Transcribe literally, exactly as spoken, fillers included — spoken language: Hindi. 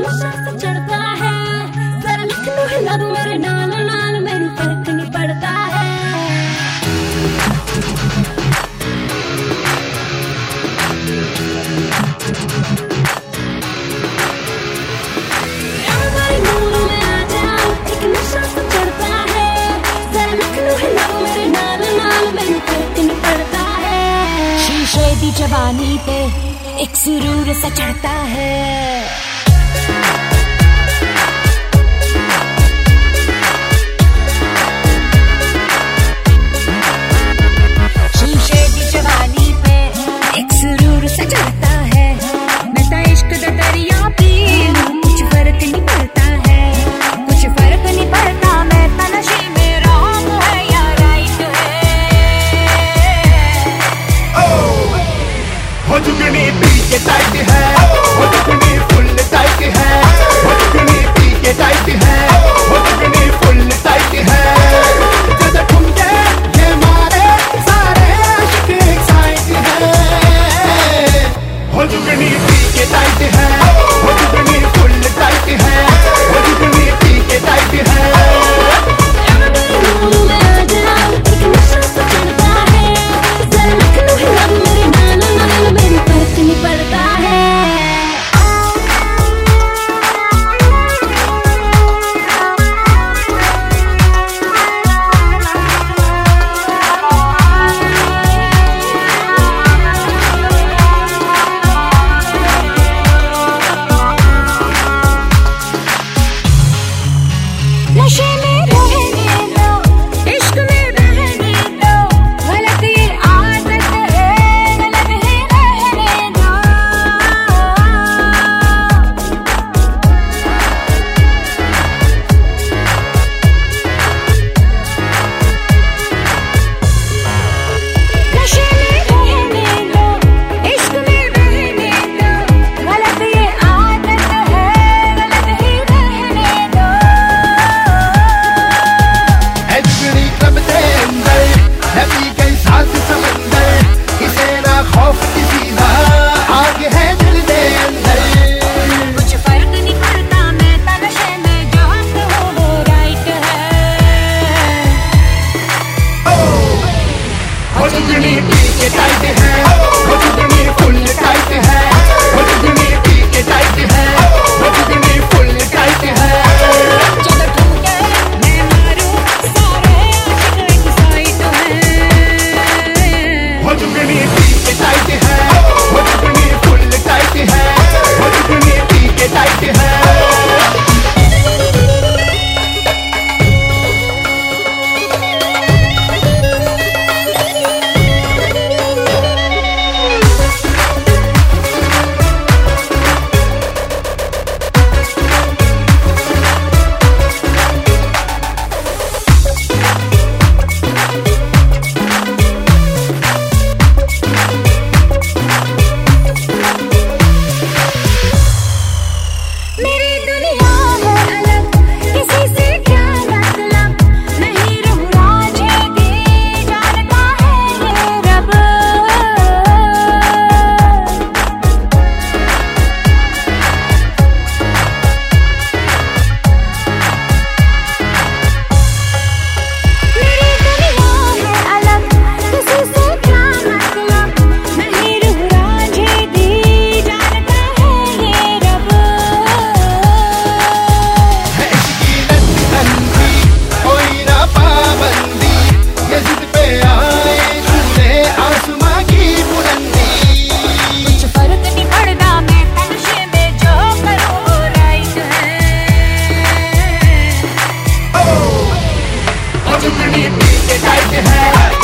नशा सा चढ़ता है, जरा लिख लो हिला दो मेरे नाल नाल, मेरे फर्क नहीं पड़ता है। हमारे नूर में आ जाओ, एक नशा सा चढ़ता है, जरा लिख लो हिला दो मेरे नाल नाल, मेरे फर्क नहीं पड़ता है। शीशे दी जवानी पे एक सुरूर सा चढ़ता है। शीशे दी जवानी पे एक सुरूर सा चढ़ता है। मैं तो इश्क दा दरिया पी लूं, कुछ फर्क नहीं पड़ता है, कुछ फर्क नहीं पड़ता। मैं तो नशे में रॉन्ग है या राइट है। हो जुगनी पी के टाइट है, हो जुगनी फुल टाइट है, हो जुगनी पी के टाइट है, हो जुगनी फुल टाइट है। जब ठुमके ये मारे सारे आशिक एक्साइट है। हो जुगनी पी के टाइट है, हो जुगनी फुल टाइट है, हो जुगनी पी के टाइट है। नशे में रहने दो, इश्क में बहने दो, गलत ये आदत है, गलत है रहने दो। नशे में रहने दो, इश्क में बहने दो, गलत ये आदत है, गलत ही रहने दो। जुगनी क्लब दे अंदर नबी कई सांस समंदर, किसे ना खौफ किसी का, आगे है दिल दे अंदर। कुछ फर्क नहीं पड़ता, मैं तो नशे में जो हूँ वो राइट है। हो जुगनी पी के टाइट है, हो जुगनी फुल टाइट है, हो जुगनी पी के टाइट है, हो जुगनी फुल टाइट है। जब ठुमके मैं मारूं सारे आशिक एक्साइट हैं। हो जुगनी पी के टाइट है, हो जुगनी फुल टाइट है, हो जुगनी पी के टाइट है। मेरी दुनिया है अलग, किसी से क्या मतलब, नहीं रहूं राजेगी, जानता है ये रब। मेरी दुनिया है अलग, किसी से क्या मतलब, नहीं रहूं राजेगी, जानता है ये रब। है इसकी नंदी कोई ना पाबंदी, ये जिद पे आए छूले आसमां की बुलंदी। कुछ फर्क नहीं पड़ता, मैं तो नशे में जो करूँ वो राइट है। हो जुगनी पी के टाइट है।